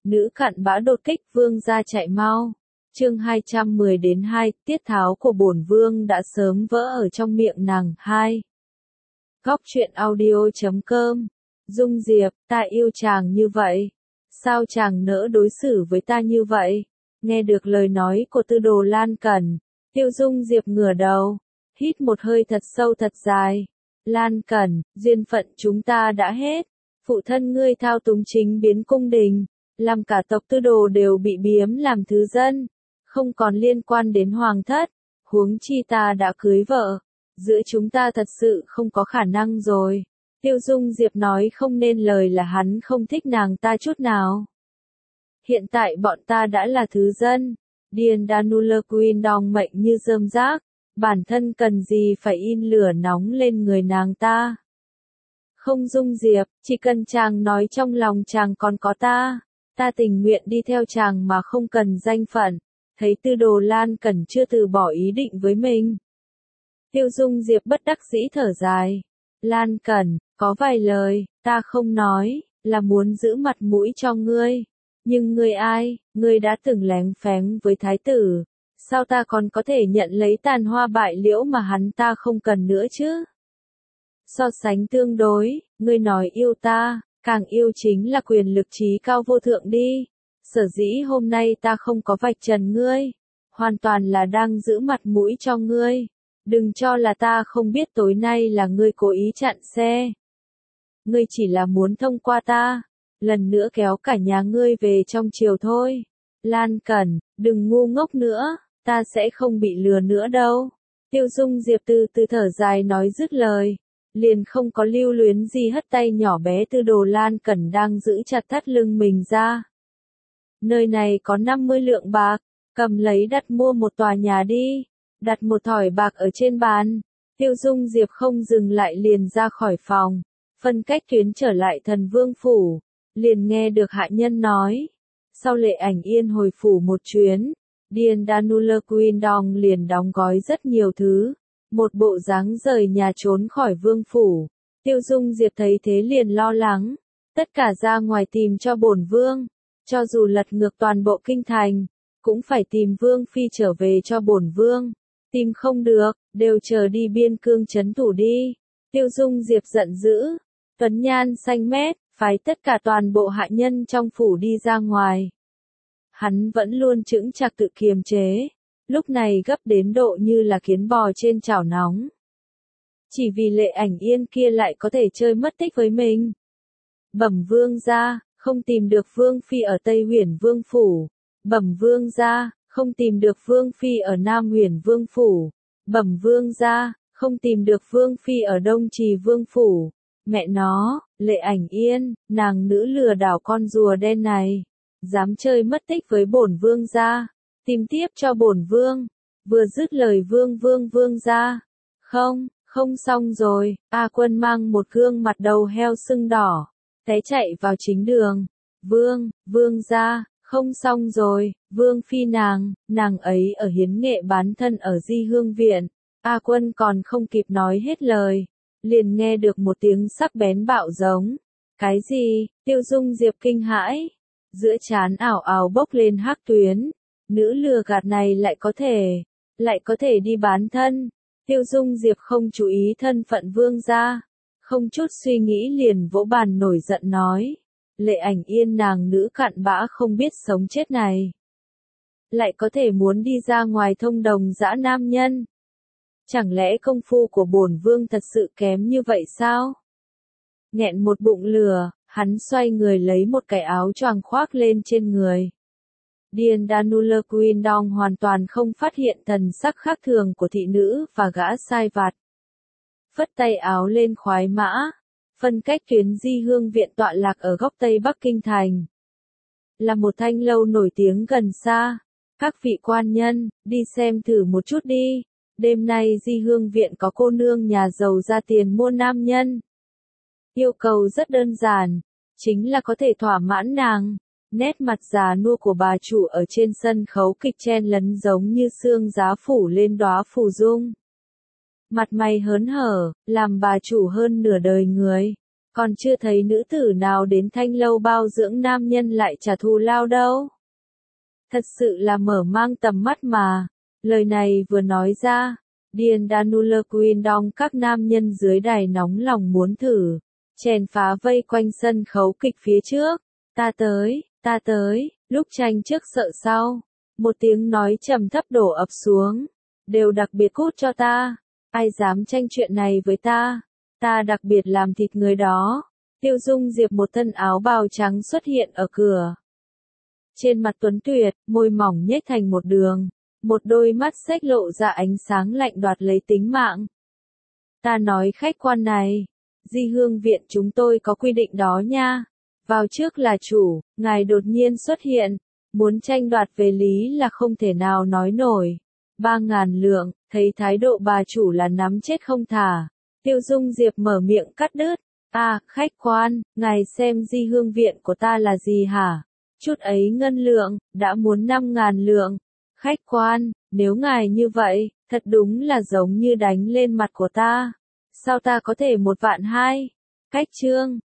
Nữ cặn bã đột kích vương gia chạy mau. Chương 210-2, tiết tháo của bổn vương đã sớm vỡ ở trong miệng nàng. 2. Góc truyện audio.com. Dung Diệp, ta yêu chàng như vậy. Sao chàng nỡ đối xử với ta như vậy? Nghe được lời nói của Tư Đồ Lan Cẩn, Tiêu Dung Diệp ngửa đầu, hít một hơi thật sâu thật dài. Lan Cẩn, duyên phận chúng ta đã hết. Phụ thân ngươi thao túng chính biến cung đình, làm cả tộc Tư Đồ đều bị biếm làm thứ dân, không còn liên quan đến hoàng thất, huống chi ta đã cưới vợ, giữa chúng ta thật sự không có khả năng rồi. Tiêu Dung Diệp nói không nên lời là hắn không thích nàng ta chút nào. Hiện tại bọn ta đã là thứ dân, Điền Danuler Queen đong mệnh như rơm rác, bản thân cần gì phải in lửa nóng lên người nàng ta. Không Dung Diệp, chỉ cần chàng nói trong lòng chàng còn có ta tình nguyện đi theo chàng mà không cần danh phận. Thấy Tư Đồ Lan Cẩn chưa từ bỏ ý định với mình, Tiêu Dung Diệp bất đắc dĩ thở dài. Lan Cẩn, có vài lời, ta không nói, là muốn giữ mặt mũi cho ngươi. Nhưng ngươi ai, ngươi đã từng lén phén với thái tử, sao ta còn có thể nhận lấy tàn hoa bại liễu mà hắn ta không cần nữa chứ? So sánh tương đối, ngươi nói yêu ta, càng yêu chính là quyền lực trí cao vô thượng đi. Sở dĩ hôm nay ta không có vạch trần ngươi, hoàn toàn là đang giữ mặt mũi cho ngươi. Đừng cho là ta không biết tối nay là ngươi cố ý chặn xe. Ngươi chỉ là muốn thông qua ta, lần nữa kéo cả nhà ngươi về trong triều thôi. Lan Cẩn, đừng ngu ngốc nữa, ta sẽ không bị lừa nữa đâu. Tiêu Dung Diệp từ từ thở dài nói dứt lời, liền không có lưu luyến gì hất tay nhỏ bé Tư Đồ Lan Cẩn đang giữ chặt thắt lưng mình ra. Nơi này có 50 lượng bạc, cầm lấy đặt mua một tòa nhà đi, đặt một thỏi bạc ở trên bàn. Tiêu Dung Diệp không dừng lại liền ra khỏi phòng, phân cách tuyến trở lại Thần Vương phủ, liền nghe được hạ nhân nói. Sau Lệ Ảnh Yên hồi phủ một chuyến, Điền Danuler Queen Dong liền đóng gói rất nhiều thứ, một bộ dáng rời nhà trốn khỏi vương phủ. Tiêu Dung Diệp thấy thế liền lo lắng, tất cả ra ngoài tìm cho bổn vương. Cho dù lật ngược toàn bộ kinh thành, cũng phải tìm vương phi trở về cho bổn vương. Tìm không được, đều chờ đi biên cương trấn thủ đi. Tiêu Dung Diệp giận dữ, tuấn nhan xanh mét, phái tất cả toàn bộ hạ nhân trong phủ đi ra ngoài. Hắn vẫn luôn chững chạc tự kiềm chế, lúc này gấp đến độ như là kiến bò trên chảo nóng. Chỉ vì Lệ Ảnh Yên kia lại có thể chơi mất tích với mình. Bẩm vương gia, không tìm được vương phi ở Tây Huyền Vương phủ. Bẩm vương gia, không tìm được vương phi ở Nam Huyền Vương phủ. Bẩm vương gia, không tìm được vương phi ở Đông Trì Vương phủ. Mẹ nó, Lệ Ảnh Yên, nàng nữ lừa đảo con rùa đen này, dám chơi mất tích với bổn vương gia, tìm tiếp cho bổn vương. Vừa dứt lời vương gia. Không xong rồi, A Quân mang một gương mặt đầu heo sưng đỏ, té chạy vào chính đường. Vương gia, không xong rồi, vương phi nàng ấy ở hiến nghệ bán thân ở Di Hương Viện. A Quân còn không kịp nói hết lời, liền nghe được một tiếng sắc bén bạo giống. Cái gì? Tiêu Dung Diệp kinh hãi, giữa trán ảo ảo bốc lên hắc tuyến. Nữ lừa gạt này lại có thể đi bán thân. Tiêu Dung Diệp không chú ý thân phận vương gia, không chút suy nghĩ liền vỗ bàn nổi giận nói. Lệ Ảnh Yên nàng nữ cặn bã không biết sống chết này, lại có thể muốn đi ra ngoài thông đồng dã nam nhân. Chẳng lẽ công phu của bổn vương thật sự kém như vậy sao? Nghẹn một bụng lửa, hắn xoay người lấy một cái áo choàng khoác lên trên người. Điền Danuler Queen Dong hoàn toàn không phát hiện thần sắc khác thường của thị nữ và gã sai vặt. Phất tay áo lên khoái mã, phân cách tuyến Di Hương Viện tọa lạc ở góc Tây Bắc Kinh Thành. Là một thanh lâu nổi tiếng gần xa. Các vị quan nhân, đi xem thử một chút đi. Đêm nay Di Hương Viện có cô nương nhà giàu ra tiền mua nam nhân. Yêu cầu rất đơn giản, chính là có thể thỏa mãn nàng. Nét mặt già nua của bà chủ ở trên sân khấu kịch chen lấn giống như sương giá phủ lên đóa phù dung. Mặt mày hớn hở, làm bà chủ hơn nửa đời người. Còn chưa thấy nữ tử nào đến thanh lâu bao dưỡng nam nhân lại trả thù lao đâu. Thật sự là mở mang tầm mắt mà. Lời này vừa nói ra, Điền Danuler Queen Dong các nam nhân dưới đài nóng lòng muốn thử. Chèn phá vây quanh sân khấu kịch phía trước. Ta tới, lúc tranh trước sợ sau. Một tiếng nói trầm thấp đổ ập xuống. Đều đặc biệt cút cho ta. Ai dám tranh chuyện này với ta? Ta đặc biệt làm thịt người đó. Tiêu Dung Diệp một thân áo bào trắng xuất hiện ở cửa. Trên mặt tuấn tuyệt, môi mỏng nhếch thành một đường. Một đôi mắt xếch lộ ra ánh sáng lạnh đoạt lấy tính mạng. Ta nói khách quan này, Di Hương Viện chúng tôi có quy định đó nha. Vào trước là chủ, ngài đột nhiên xuất hiện, muốn tranh đoạt về lý là không thể nào nói nổi. 3.000 lượng, thấy thái độ bà chủ là nắm chết không thả. Tiêu Dung Diệp mở miệng cắt đứt. Khách quan, ngài xem Di Hương Viện của ta là gì hả? Chút ấy ngân lượng, đã muốn 5.000 lượng. Khách quan, nếu ngài như vậy, thật đúng là giống như đánh lên mặt của ta. Sao ta có thể 1.200.000? Cách chương.